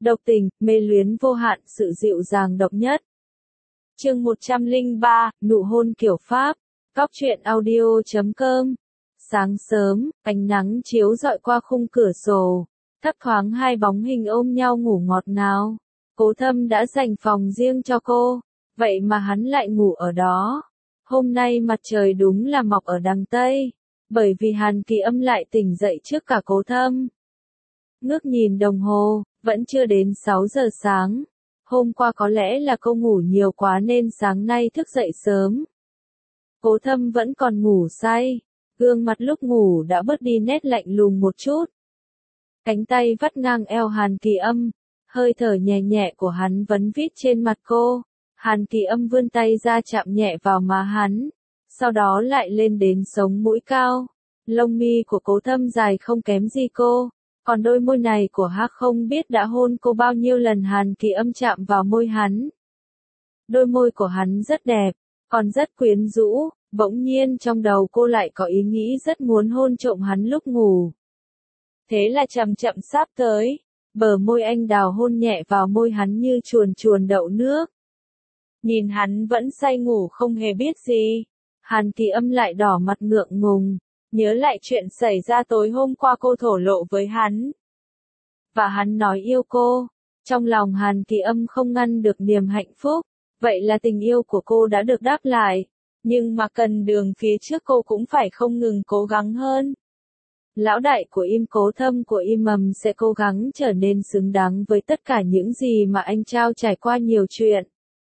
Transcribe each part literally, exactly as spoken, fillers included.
độc tình, mê luyến vô hạn, sự dịu dàng độc nhất. Chương một trăm lẻ ba, nụ hôn kiểu Pháp. Góc truyện audio chấm com. Sáng sớm, ánh nắng chiếu rọi qua khung cửa sổ, thấp thoáng hai bóng hình ôm nhau ngủ ngọt ngào. Cố Thâm đã dành phòng riêng cho cô, vậy mà hắn lại ngủ ở đó. Hôm nay mặt trời đúng là mọc ở đằng Tây, bởi vì Hàn Kỳ Âm lại tỉnh dậy trước cả Cố Thâm. Ngước nhìn đồng hồ, vẫn chưa đến sáu giờ sáng. Hôm qua có lẽ là cô ngủ nhiều quá nên sáng nay thức dậy sớm. Cố Thâm vẫn còn ngủ say, gương mặt lúc ngủ đã bớt đi nét lạnh lùng một chút. Cánh tay vắt ngang eo Hàn Kỳ Âm, hơi thở nhẹ nhẹ của hắn vấn vít trên mặt cô. Hàn Kỳ Âm vươn tay ra chạm nhẹ vào má hắn, sau đó lại lên đến sống mũi cao. Lông mi của Cố Thâm dài không kém gì cô, còn đôi môi này của Hắc không biết đã hôn cô bao nhiêu lần. Hàn Kỳ Âm chạm vào môi hắn. Đôi môi của hắn rất đẹp, còn rất quyến rũ, bỗng nhiên trong đầu cô lại có ý nghĩ rất muốn hôn trộm hắn lúc ngủ. Thế là chậm chậm sắp tới, bờ môi anh đào hôn nhẹ vào môi hắn như chuồn chuồn đậu nước. Nhìn hắn vẫn say ngủ không hề biết gì, Hàn Kỳ Âm lại đỏ mặt ngượng ngùng, nhớ lại chuyện xảy ra tối hôm qua cô thổ lộ với hắn. Và hắn nói yêu cô, trong lòng Hàn Kỳ Âm không ngăn được niềm hạnh phúc, vậy là tình yêu của cô đã được đáp lại, nhưng mà cần đường phía trước cô cũng phải không ngừng cố gắng hơn. Lão đại của Im Cố Thâm của Im Mầm sẽ cố gắng trở nên xứng đáng với tất cả những gì mà anh trao trải qua nhiều chuyện.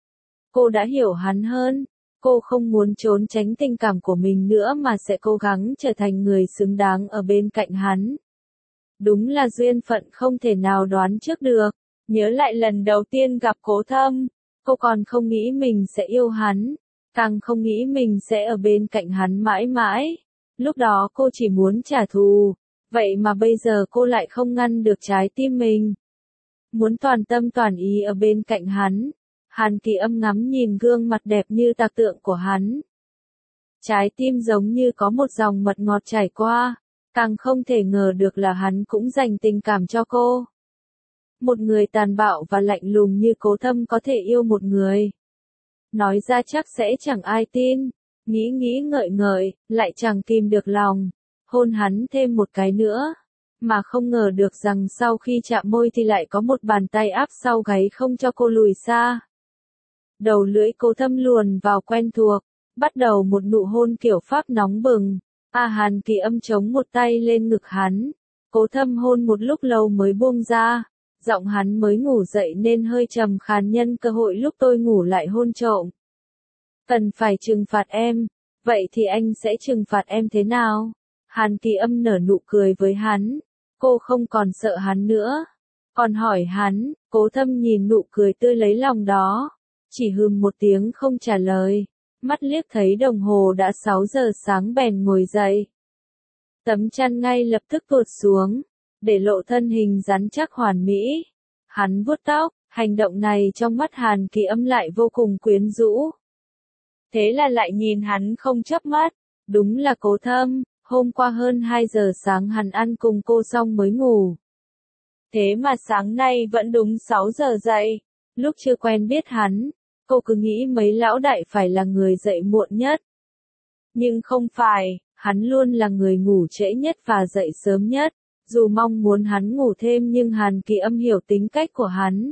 Cô đã hiểu hắn hơn, cô không muốn trốn tránh tình cảm của mình nữa mà sẽ cố gắng trở thành người xứng đáng ở bên cạnh hắn. Đúng là duyên phận không thể nào đoán trước được. Nhớ lại lần đầu tiên gặp Cố Thâm, cô còn không nghĩ mình sẽ yêu hắn, càng không nghĩ mình sẽ ở bên cạnh hắn mãi mãi. Lúc đó cô chỉ muốn trả thù, vậy mà bây giờ cô lại không ngăn được trái tim mình. Muốn toàn tâm toàn ý ở bên cạnh hắn. Hàn Kỳ Âm ngắm nhìn gương mặt đẹp như tạc tượng của hắn. Trái tim giống như có một dòng mật ngọt chảy qua, càng không thể ngờ được là hắn cũng dành tình cảm cho cô. Một người tàn bạo và lạnh lùng như Cố Thâm có thể yêu một người. Nói ra chắc sẽ chẳng ai tin, nghĩ nghĩ ngợi ngợi, lại chẳng kìm được lòng, hôn hắn thêm một cái nữa. Mà không ngờ được rằng sau khi chạm môi thì lại có một bàn tay áp sau gáy không cho cô lùi xa. Đầu lưỡi Cố Thâm luồn vào quen thuộc, bắt đầu một nụ hôn kiểu Pháp nóng bừng. A Hàn Kỳ Âm chống một tay lên ngực hắn, Cố Thâm hôn một lúc lâu mới buông ra, giọng hắn mới ngủ dậy nên hơi trầm khàn. Nhân cơ hội lúc tôi ngủ lại hôn trộm. Cần phải trừng phạt em, vậy thì anh sẽ trừng phạt em thế nào? Hàn Kỳ Âm nở nụ cười với hắn, cô không còn sợ hắn nữa, còn hỏi hắn. Cố Thâm nhìn nụ cười tươi lấy lòng đó, chỉ hừm một tiếng không trả lời, mắt liếc thấy đồng hồ đã sáu giờ sáng bèn ngồi dậy. Tấm chăn ngay lập tức tuột xuống, để lộ thân hình rắn chắc hoàn mỹ. Hắn vuốt tóc, hành động này trong mắt Hàn Kỳ Âm lại vô cùng quyến rũ. Thế là lại nhìn hắn không chớp mắt, đúng là Cố Thâm, hôm qua hơn hai giờ sáng hắn ăn cùng cô xong mới ngủ. Thế mà sáng nay vẫn đúng sáu giờ dậy, lúc chưa quen biết hắn, cô cứ nghĩ mấy lão đại phải là người dậy muộn nhất. Nhưng không phải, hắn luôn là người ngủ trễ nhất và dậy sớm nhất, dù mong muốn hắn ngủ thêm nhưng Hàn Kỳ Âm hiểu tính cách của hắn.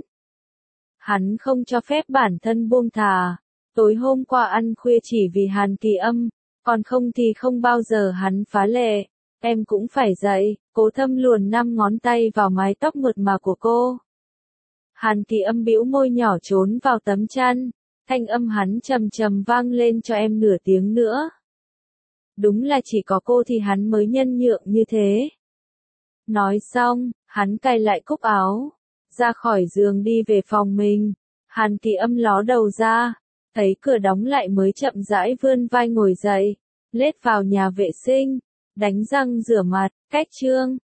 Hắn không cho phép bản thân buông thả, tối hôm qua ăn khuya chỉ vì Hàn Kỳ Âm, còn không thì không bao giờ hắn phá lệ. Em cũng phải dậy. Cố Thâm luồn năm ngón tay vào mái tóc mượt mà của cô. Hàn Kỳ Âm bĩu môi nhỏ trốn vào tấm chăn, thanh âm hắn trầm trầm vang lên cho em nửa tiếng nữa. Đúng là chỉ có cô thì hắn mới nhân nhượng như thế. Nói xong, hắn cài lại cúc áo, ra khỏi giường đi về phòng mình. Hàn Kỳ Âm ló đầu ra, thấy cửa đóng lại mới chậm rãi vươn vai ngồi dậy, lết vào nhà vệ sinh, đánh răng rửa mặt, cách chương.